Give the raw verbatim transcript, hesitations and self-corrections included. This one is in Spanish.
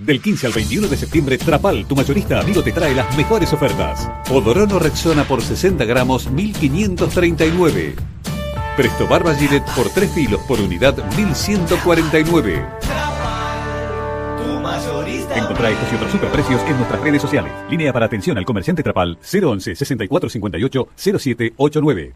Del quince al veintiuno de septiembre, Trapal, tu mayorista amigo, te trae las mejores ofertas. Odorón o Rexona por sesenta gramos, mil quinientos treinta y nueve. Presto Barba Gillette por tres kilos por unidad, mil ciento cuarenta y nueve. Tu mayorista. Encontrá estos y otros superprecios en nuestras redes sociales. Línea para atención al comerciante Trapal cero once, sesenta y cuatro cincuenta y ocho, cero siete ochenta y nueve.